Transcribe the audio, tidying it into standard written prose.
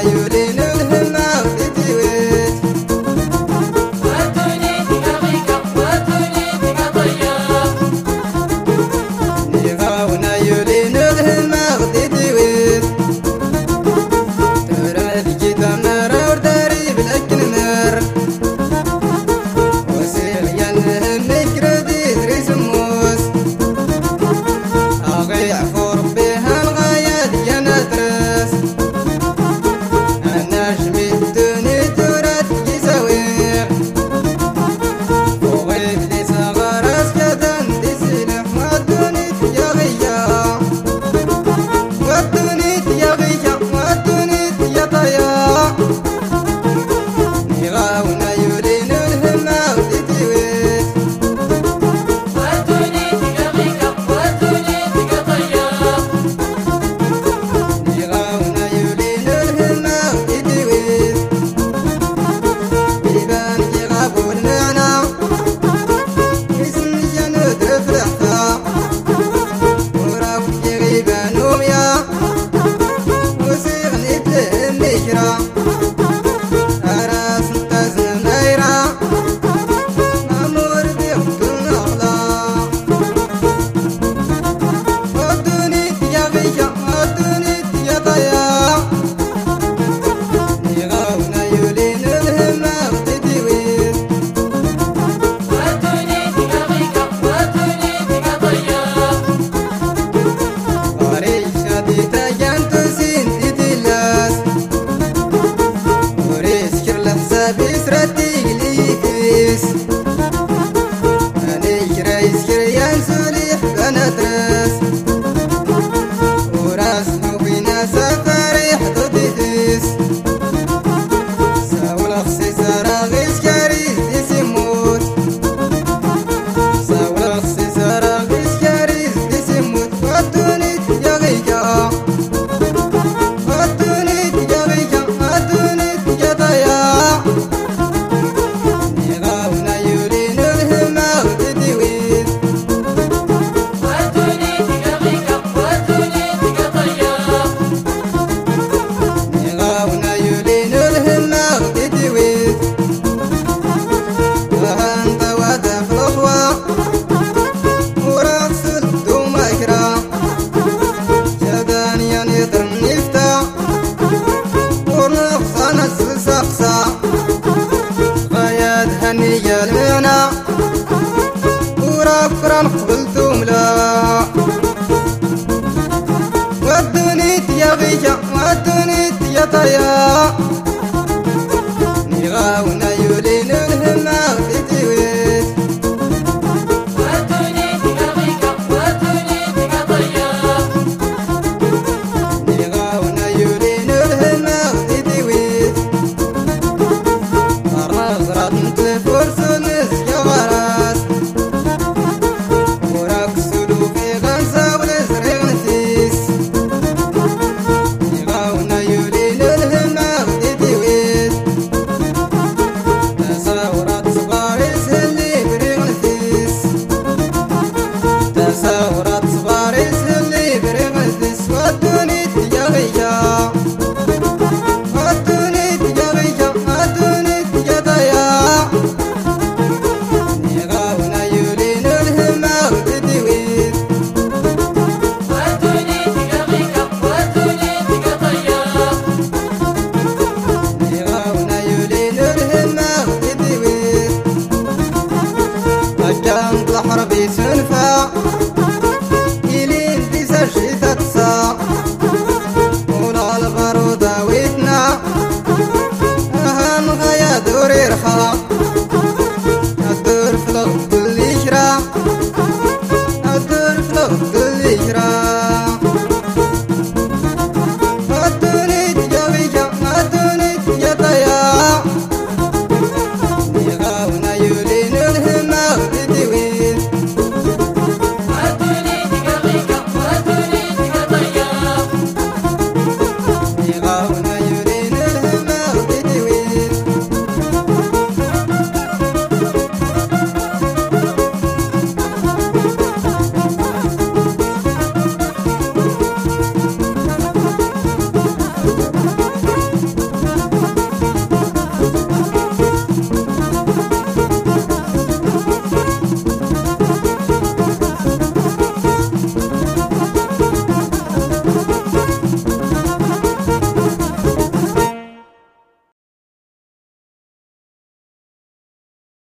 يولين الهمة وتتويت واتوني تقاغيكا واتوني تقاطيا نيغاونا يولين الهمة وتتويت ترى جيتا مرة وداري بالأكل مر وسيل ينهم مكردي تريس موس أغي عفور بها الغايات ينترس النجمي الدني تورات يساوي وغيب لي صغار اسكتن دي سلح ودوني يا غيا ودوني يا غيا ودوني يا طيا نغاونا يولين الهمة وتتويت واتوني تقاغيكا واتوني تقاطيا نغاونا يولين الهمة وتتويت بيبان يغابوا المعنى اسم جنود فرحتا وراك يغيبان وميا وسيغ نتلهم نجرا أراس نتازن نايرا مامور بيختن أغلا ودوني يا غيا ودوني يا ضيا نغاونا يولين الهمة وتتويت واتوني تقاغيكا واتوني تقاطيا وريشة تجانتو سين تتلاس وريس كرل حساب يسرتي ليكيس أنيك رئيس كريان سوليح بنترس وراس حوينا سفريح ضديس ساول خسي سراغيس كاريس ديسيموت ساول خسي سراغيس كاريس ديسيموت ودوني يا غيجا ودوني يا غيجا ودوني يا ضيا نغاونا يولين الهمة وتتويت واتوني تقاغيكا واتوني تقاطيا نغاونا يولين الهمة وتتويت وهانت ودخل أخوة ورأس الدوم أكرا شداني ينطر نفتا ونقصان السقسا غايات هنية المعنى ورافرا قبلتم لا ودوني يا غيا ودوني يا طيا